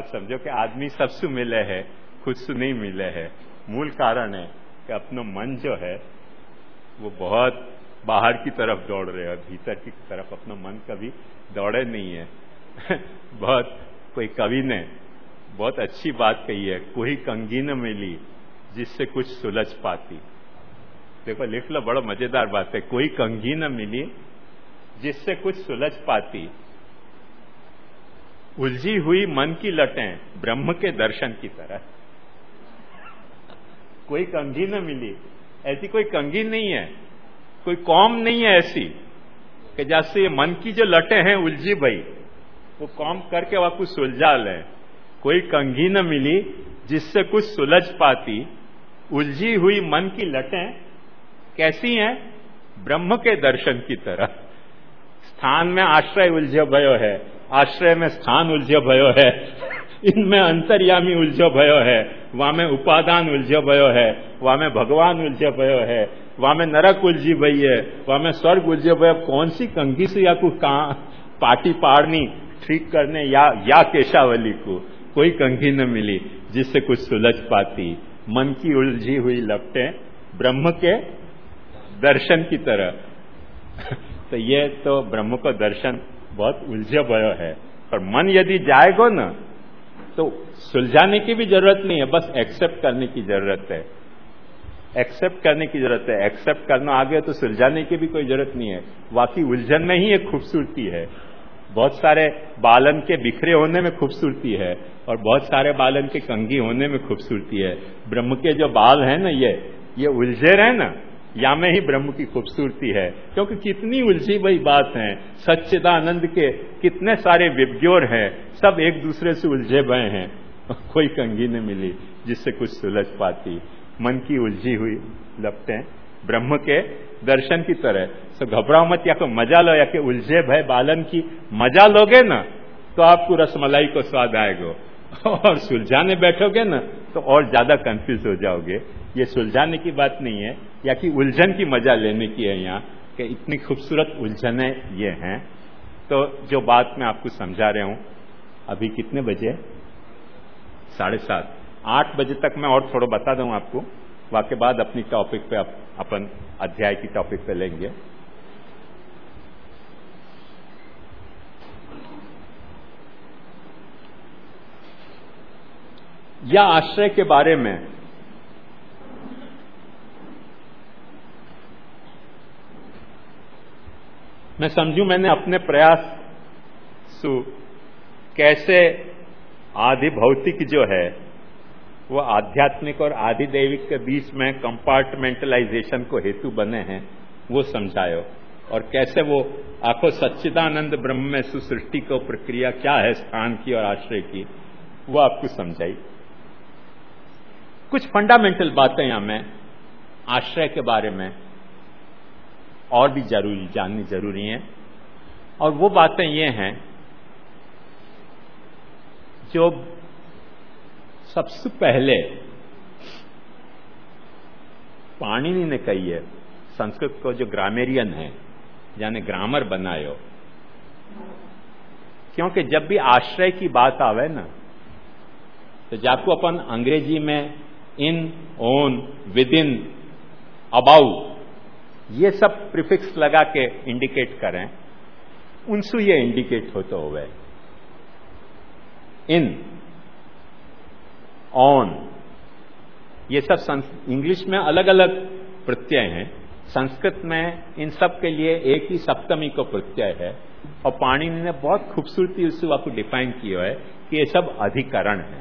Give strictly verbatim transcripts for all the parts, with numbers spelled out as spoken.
बात समझो कि आदमी सबसे मिले है, खुद से नहीं मिले है। मूल कारण है कि अपना मन जो है वो बहुत बाहर की तरफ दौड़ रहे हैं, भीतर की तरफ अपना मन कभी दौड़े नहीं है। बहुत कोई कवि ने बहुत अच्छी बात कही है, कोई कंघी न मिली जिससे कुछ सुलझ पाती। देखो लिख लो, बड़ा मजेदार बात है। कोई कंघी न मिली जिससे कुछ सुलझ पाती, उलझी हुई मन की लटें ब्रह्म के दर्शन की तरह। कोई कंघी न मिली, ऐसी कोई कंघी नहीं है, कोई कौम नहीं है ऐसी कि जैसे ये मन की जो लटें हैं उलझी भई, वो कौम करके वह कुछ सुलझा ले। कोई कंघी न मिली जिससे कुछ सुलझ पाती, उलझी हुई मन की लटें कैसी हैं? ब्रह्म के दर्शन की तरह। स्थान में आश्रय उलझो भयो है, आश्रय में स्थान उलझो भयो है, इनमें अंतर्यामी उलझो भयो है, वहां में उपादान उलझो भयो है, वहां में भगवान उलझो भयो है, वहां में नरक उलझी भई है, वहां में स्वर्ग उलझो भयो। कौन सी कंघी से या को कहां पाटी पाड़नी ठीक करने या या केशावली को कोई कंघी न मिली जिससे कुछ सुलझ पाती। मन की उलझी हुई लपटें ब्रह्म के दर्शन की तरह। तो ये तो ब्रह्म को दर्शन बहुत उलझे भयो है। पर मन यदि जाएगा ना तो सुलझाने की भी जरूरत नहीं है, बस एक्सेप्ट करने की जरूरत है। एक्सेप्ट करने की जरूरत है। एक्सेप्ट करना आ गया तो सुलझाने की भी कोई जरूरत नहीं है। वाकई उलझन में ही एक खूबसूरती है। बहुत सारे बालन के बिखरे होने में खूबसूरती है और बहुत सारे बालन के कंघी होने में खूबसूरती है। ब्रह्म के जो बाल हैं ना, ये ये उलझे रहे ना, या में ही ब्रह्म की खूबसूरती है। क्योंकि कितनी उलझी हुई बात है, सच्चिदानंद के कितने सारे विज्ञोर हैं, सब एक दूसरे से उलझे भये हैं। कोई कंघी न मिली जिससे कुछ सुलझ पाती। मन की उलझी हुई लपटें ब्रह्म के दर्शन की तरह। तो घबराओ मत, या को मजा लो, या के उलझे भय बालन की मजा लोगे ना तो आपको रसमलाई को स्वाद आएगा, और सुलझाने बैठोगे ना तो और ज्यादा कंफ्यूज हो जाओगे। ये सुलझाने की बात नहीं है, या कि उलझन की मजा लेने की है यहाँ, कि इतनी खूबसूरत उलझने ये हैं। तो जो बात मैं आपको समझा रहा हूं, अभी कितने बजे? साढ़े सात आठ बजे तक मैं और थोड़ा बता दूं आपको, वाके बाद अपनी टॉपिक पे अप, अपन अध्याय की टॉपिक पे लेंगे। या आश्रय के बारे में मैं समझूं, मैंने अपने प्रयास सु कैसे आदि भौतिक जो है वो आध्यात्मिक और आदि दैविक के बीच में कंपार्टमेंटलाइजेशन को हेतु बने हैं, वो समझायो। और कैसे वो आखो सच्चिदानंद ब्रह्म में सुसृष्टि को प्रक्रिया क्या है स्थान की और आश्रय की, वो आपको समझाई। कुछ फंडामेंटल बातें यहां में आश्रय के बारे में और भी जरूरी जाननी जरूरी हैं। और वो बातें ये हैं जो सबसे पहले पाणिनि ने कही है। संस्कृत को जो ग्रामेरियन है, यानी ग्रामर बनायो, क्योंकि जब भी आश्रय की बात आवे ना तो जाको अपन अंग्रेजी में in, on, with in, about, ये सब प्रीफिक्स लगा के इंडिकेट करें, उनसे ये इंडिकेट होते हुए इन, ऑन, ये सब इंग्लिश में अलग अलग प्रत्यय हैं। संस्कृत में इन सब के लिए एक ही सप्तमी को प्रत्यय है। और पाणिनि ने बहुत खूबसूरती उससे आपको डिफाइन किया है कि ये सब अधिकरण है।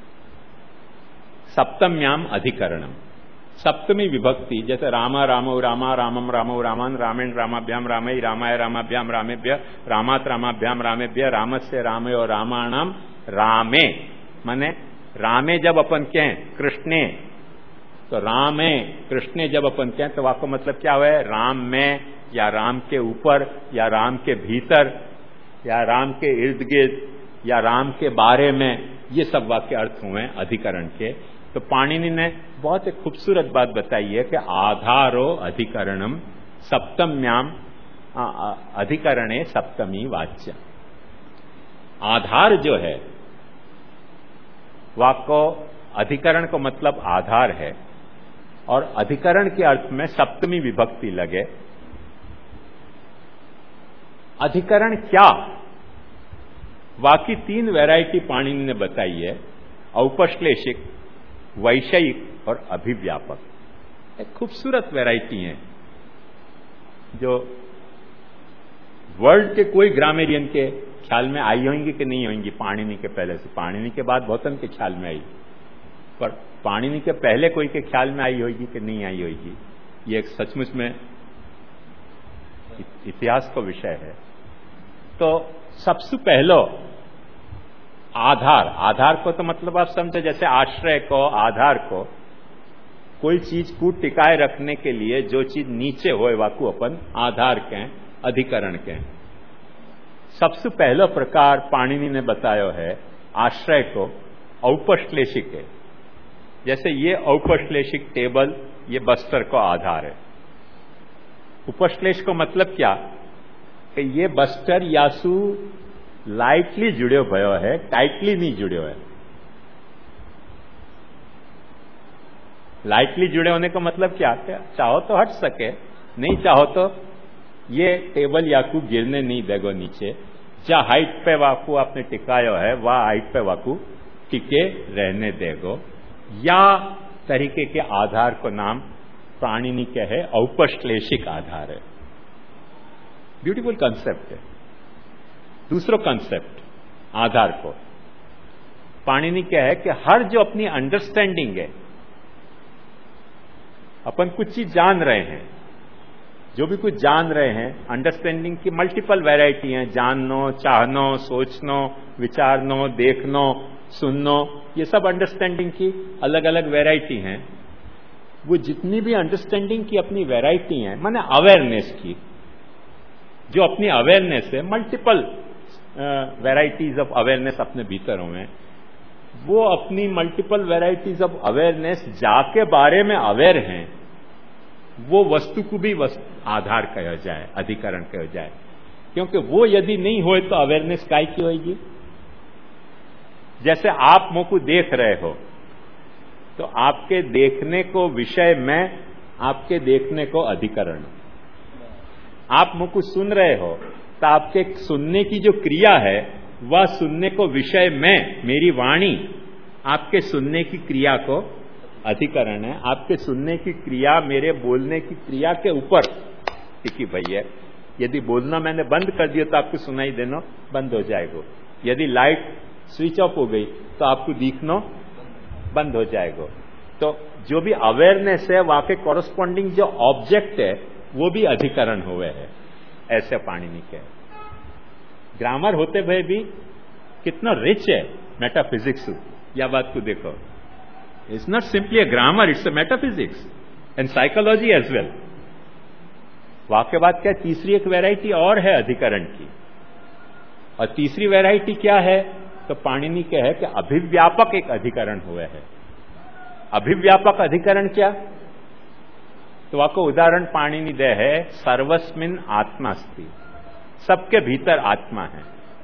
सप्तम्याम अधिकरणम, सप्तमी विभक्ति, जैसे रामा रामो रामा रामम रामो रामान रामेण रामाभ्याम रामई रामाय रामाभ्याम रामेभ्य रामात रामाभ्याम रामेभ्य रामस्य रामयो रामाणाम रामे, माने रामे जब अपन कहें कृष्णे, तो रामे कृष्णे जब अपन कहें तो वाक्य मतलब क्या हुआ है? राम में, या राम के ऊपर, या राम के भीतर, या राम के इर्द गिर्द, या राम के बारे में, ये सब वाक्य अर्थ हुए अधिकरण के। तो पाणिनि ने बहुत एक खूबसूरत बात बताई है कि आधारो अधिकरणम सप्तम्याम अधिकरणे सप्तमी वाच्य। आधार जो है वाको अधिकरण को मतलब आधार है और अधिकरण के अर्थ में सप्तमी विभक्ति लगे। अधिकरण क्या? बाकी तीन वैरायटी पाणिनि ने बताई है, औपश्लेषिक, वैषयिक और अभिव्यापक। एक खूबसूरत वैरायटी है जो वर्ल्ड के कोई ग्रामेरियन के ख्याल में आई होंगी कि नहीं होंगी पाणिनि के पहले से। पाणिनि के बाद बहुतन के ख्याल में आई, पर पाणिनि के पहले कोई के ख्याल में आई होगी कि नहीं आई होगी, ये एक सचमुच में इतिहास का विषय है। तो सबसे पहलो आधार, आधार को तो मतलब आप समझे जैसे आश्रय को, आधार को, कोई चीज को टिकाए रखने के लिए जो चीज नीचे होए वाकू अपन आधार के, अधिकरण के। सबसे पहला प्रकार पाणिनि ने बतायो है आश्रय को औपश्लेषिक है। जैसे ये औपश्लेषिक टेबल, ये बस्तर को आधार है। उपश्लेष को मतलब क्या कि ये बस्तर यासु लाइटली जुड़ो भयो है, टाइटली नहीं जुड़ो है। लाइटली जुड़े होने का मतलब क्या? चाहो तो हट सके, नहीं चाहो तो ये टेबल याकू गिरने नहीं देगो नीचे। जा हाइट पे वाकू आपने टिकायो है वह हाइट पे वाकू टिके रहने देगो। या तरीके के आधार को नाम पाणिनि के है औपश्लेषिक आधार है। ब्यूटीफुल कंसेप्ट है। दूसरा कंसेप्ट आधार को पाणिनि क्या है कि हर जो अपनी अंडरस्टैंडिंग है, अपन कुछ चीज जान रहे हैं, जो भी कुछ जान रहे हैं, अंडरस्टैंडिंग की मल्टीपल वैरायटी हैं। जाननो, चाहनो, सोचनो, विचारनो, देखनो, सुननो, ये सब अंडरस्टैंडिंग की अलग अलग वैरायटी हैं। वो जितनी भी अंडरस्टैंडिंग की अपनी वैरायटी हैं, माने अवेयरनेस की, जो अपनी अवेयरनेस है, मल्टीपल वैरायटीज ऑफ अवेयरनेस अपने भीतर हुए, वो अपनी मल्टीपल वैरायटीज ऑफ अवेयरनेस जाके बारे में अवेयर हैं, वो वस्तु को भी वस्तु आधार कहा जाए, अधिकरण कहा जाए। क्योंकि वो यदि नहीं होए तो अवेयरनेस काय की होगी। जैसे आप मुझ को देख रहे हो तो आपके देखने को विषय में आपके देखने को अधिकरण। आप मुझ को सुन रहे हो तो आपके सुनने की जो क्रिया है वह सुनने को विषय में मेरी वाणी आपके सुनने की क्रिया को अधिकरण है। आपके सुनने की क्रिया मेरे बोलने की क्रिया के ऊपर टिकी भई है। यदि बोलना मैंने बंद कर दिया तो आपको सुनाई देना बंद हो जाएगा। यदि लाइट स्विच ऑफ हो गई तो आपको दिखना बंद हो जाएगा। तो जो भी अवेयरनेस है वहां के कॉरस्पॉन्डिंग जो ऑब्जेक्ट है वो भी अधिकरण हुए है। ऐसे पाणिनि के ग्रामर होते हुए भी कितना रिच है मेटाफिजिक्स। या बात को देखो, it's not simply a grammar, it's a metaphysics and psychology as well. वाक्य बात क्या, तीसरी एक वैरायटी और है अधिकरण की, और तीसरी वैरायटी क्या है तो पाणिनि के है कि अभिव्यापक एक अधिकरण हुए है। अभिव्यापक अधिकरण क्या, तो आपको उदाहरण पाणिनि दे है सर्वस्मिन आत्मास्ति, सबके भीतर आत्मा है।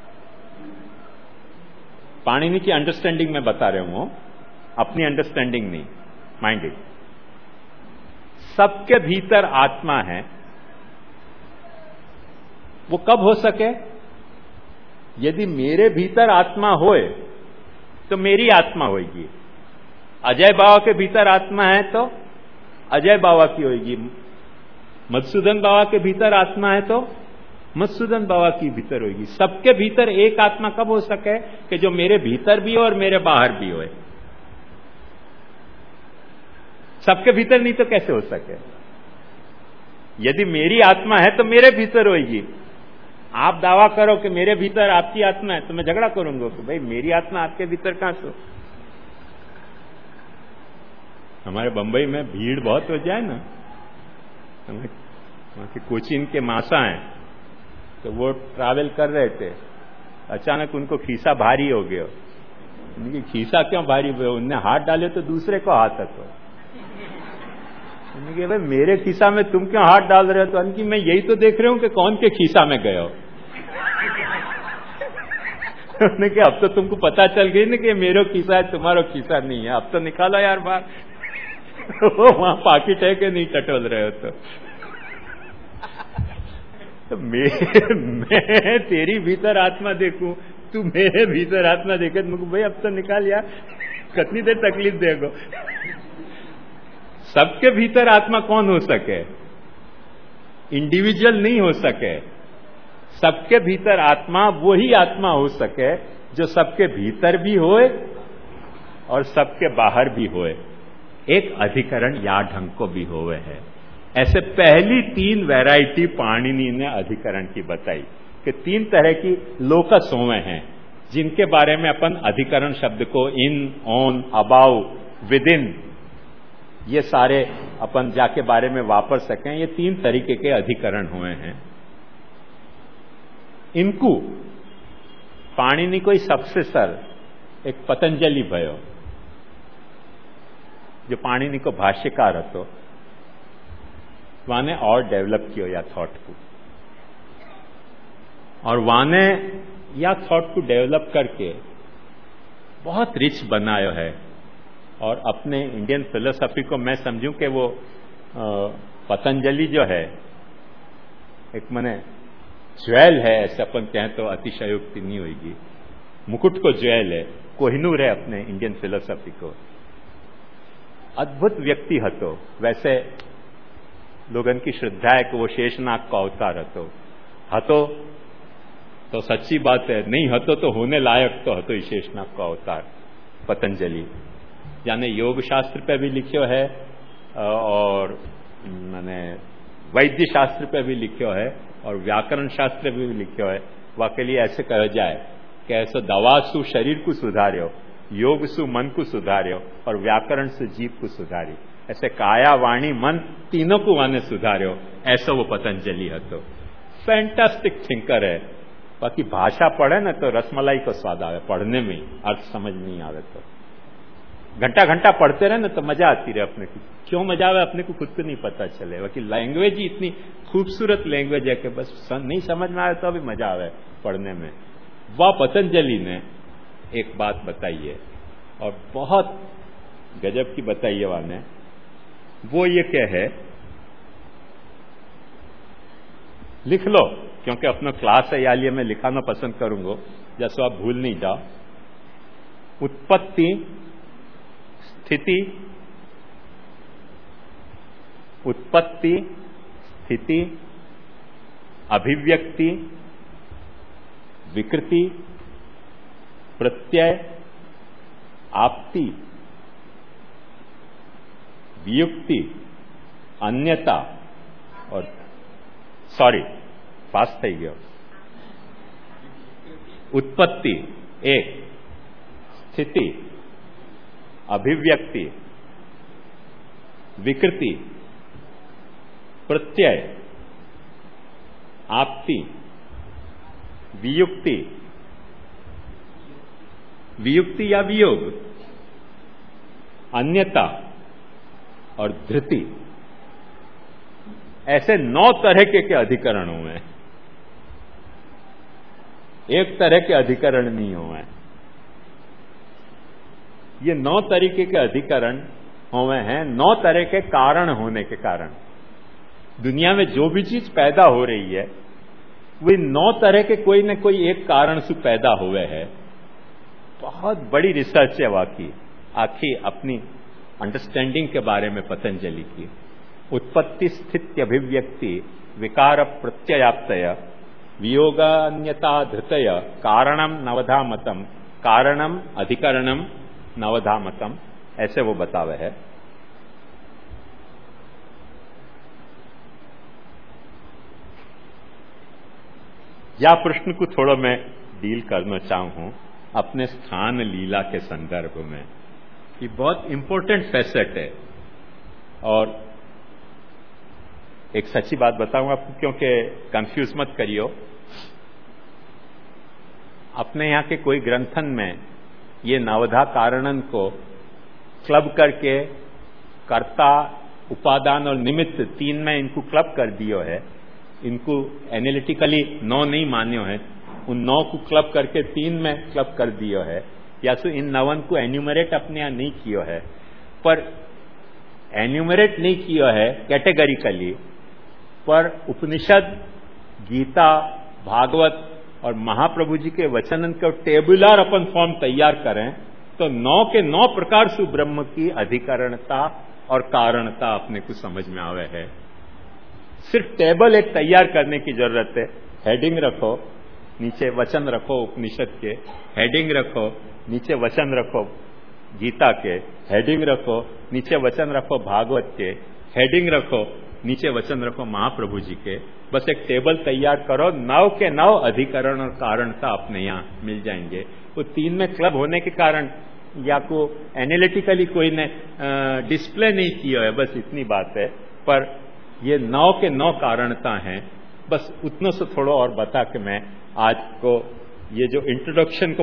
पाणिनि की अंडरस्टैंडिंग में बता रहे हूं, अपनी अंडरस्टैंडिंग नहीं, माइंडेड। सबके भीतर आत्मा है। वो कब हो सके, यदि मेरे भीतर आत्मा होए तो मेरी आत्मा होगी। अजय बाबा के भीतर आत्मा है तो अजय बाबा की होगी। मधुसूदन बाबा के भीतर आत्मा है तो मधुसूदन बाबा की भीतर होगी। सबके भीतर एक आत्मा कब हो सके कि जो मेरे भीतर भी हो और मेरे बाहर भी हो। सबके भीतर नहीं तो कैसे हो सके। यदि मेरी आत्मा है तो मेरे भीतर होगी। आप दावा करो कि मेरे भीतर आपकी आत्मा है तो मैं झगड़ा करूंगा कि भाई मेरी आत्मा आपके भीतर कहां से। हमारे बंबई में भीड़ बहुत हो जाए ना, वहां के कोचीन के मासा हैं तो वो ट्रैवल कर रहे थे, अचानक उनको खीसा भारी हो गया। उनकी खीसा क्यों भारी हुआ, उनने हाथ डाले तो दूसरे को हाथ हथो। उन्होंने भाई मेरे खीसा में तुम क्यों हाथ डाल रहे हो, तो उनकी मैं यही तो देख रहा हूं कि कौन के खीसा में गए हो। उन्होंने कहा अब तो तुमको पता चल गई ना कि मेरा खिस्सा है, तुम्हारा खिस्सा नहीं है, अब तो निकालो यार बाहर। वो वहां पाकिट है कि नहीं टटोल रहे हो तो, तो मैं, मैं तेरी भीतर आत्मा देखूं, तू मेरे भीतर आत्मा देखे तो मुझे भाई अब तो निकाल यार, कितनी देर तकलीफ देगो। सबके भीतर आत्मा कौन हो सके? इंडिविजुअल नहीं हो सके। सबके भीतर आत्मा वही आत्मा हो सके जो सबके भीतर भी होए और सबके बाहर भी होए, एक अधिकरण या ढंग को भी होवे है। ऐसे पहली तीन वैरायटी पाणिनि ने अधिकरण की बताई कि तीन तरह की लोकस होवे हैं जिनके बारे में अपन अधिकरण शब्द को in, on, about, with in, ये सारे अपन जाके बारे में वापर सकें। ये तीन तरीके के अधिकरण हुए हैं। इनको पाणिनि कोई सबसे सर एक पतंजलि भयो, जो पाणिनि को भाष्यकार હતો, वाने और डेवलप किया या थॉट को, और वाने या थॉट को डेवलप करके बहुत रिच बनायो है। और अपने इंडियन फिलोसफी को मैं समझूं कि वो पतंजलि जो है एक मने ज्वेल है, ऐसे अपन कहें तो अतिशयोक्ति नहीं होगी। मुकुट को ज्वेल है, कोहिनूर है अपने इंडियन फिलोसफी को। अद्भुत व्यक्ति हतो। वैसे लोगन की श्रद्धा है कि वो शेषनाग का अवतार हतो। हतो तो सच्ची बात है, नहीं हतो तो होने लायक तो हतो ही शेषनाग का अवतार पतंजलि। यानी योग शास्त्र पे भी लिखियो है और मैंने वैद्य शास्त्र पे भी लिखियो है और व्याकरण शास्त्र पे भी लिखियो है। वाके लिए ऐसे कहा जाए कि ऐसा दवा सु शरीर को सुधार्यो, योग सु मन को सुधार्यो और व्याकरण से जीव को सुधारी। ऐसे काया वाणी मन तीनों को वाने सुधार्यो, ऐसा वो पतंजलि हतो। फैंटास्टिक थिंकर है। बाकी भाषा पढ़े ना तो रसमलाई को स्वाद आवे, पढ़ने में अर्थ समझ नहीं आवे तो घंटा घंटा पढ़ते रहे ना तो मजा आती रहे अपने को। क्यों मजा आवे अपने को खुद को नहीं पता चले। बाकी लैंग्वेज ही इतनी खूबसूरत लैंग्वेज है कि बस नहीं समझ में आए तो भी मजा आवे पढ़ने में। वह पतंजलि ने एक बात बताई है और बहुत गजब की बताई है वाने। वो ये क्या है, लिख लो क्योंकि अपना क्लास है, या लिए मैं लिखाना पसंद करूंगा जैसे आप भूल नहीं जाओ। उत्पत्ति, स्थिति, उत्पत्ति, स्थिति, अभिव्यक्ति, विकृति, प्रत्यय, आपत्ति, वियुक्ति, अन्यता और सॉरी पास થઈ ગયો। उत्पत्ति एक, स्थिति, अभिव्यक्ति, विकृति, प्रत्यय, आपत्ति, वियुक्ति, वियुक्ति या वियोग, अन्यता और धृति, ऐसे नौ तरह के, के अधिकरण हुए हैं। एक तरह के अधिकरण नहीं हुए हैं। ये नौ तरीके के अधिकरण हुए हैं, नौ तरह के कारण होने के कारण। दुनिया में जो भी चीज पैदा हो रही है वो नौ तरह के कोई न कोई एक कारण से पैदा हुए है। बहुत बड़ी रिसर्च है वाकई, आखिर अपनी अंडरस्टैंडिंग के बारे में पतंजलि की। उत्पत्ति, स्थिति, अभिव्यक्ति, विकार, प्रत्ययाप्तय, वियोगान्यता, धृतय, कारणम नवधा मतम, कारणम अधिकरणम नवधा मतम, ऐसे वो बतावे है। या प्रश्न को थोड़ा मैं डील करना चाहूं अपने स्थान लीला के संदर्भ में। ये बहुत इंपॉर्टेंट फैसेट है और एक सच्ची बात बताऊं आपको, क्योंकि कंफ्यूज मत करियो। अपने यहां के कोई ग्रंथन में ये नवधा कारणन को क्लब करके कर्ता, उपादान और निमित्त तीन में इनको क्लब कर दियो है। इनको एनालिटिकली नौ नहीं मान्यो है, उन नौ को क्लब करके तीन में क्लब कर दियो है, या सो इन नवन को एन्यूमरेट अपने यहाँ नहीं कियो है, पर एन्यूमरेट नहीं कियो है कैटेगरिकली, पर उपनिषद, गीता, भागवत और महाप्रभु जी के वचनन का टेबुलर अपन फॉर्म तैयार करें तो नौ के नौ प्रकार से ब्रह्म की अधिकरणता और कारणता अपने को समझ में आवे है। सिर्फ टेबल एक तैयार करने की जरूरत है। हेडिंग रखो, नीचे वचन रखो उपनिषद के, हेडिंग रखो, नीचे वचन रखो गीता के, हेडिंग रखो, नीचे वचन रखो भागवत के, हेडिंग रखो, नीचे वचन रखो महाप्रभु जी के। बस एक टेबल तैयार करो, नौ के नौ अधिकरण और कारणता अपने यहाँ मिल जाएंगे। वो तीन में क्लब होने के कारण या को एनालिटिकली कोई ने डिस्प्ले नहीं किया है, बस इतनी बात है। पर ये नौ के नौ कारणता हैं। बस उतनों से थोड़ा और बता के मैं आज को ये जो इंट्रोडक्शन को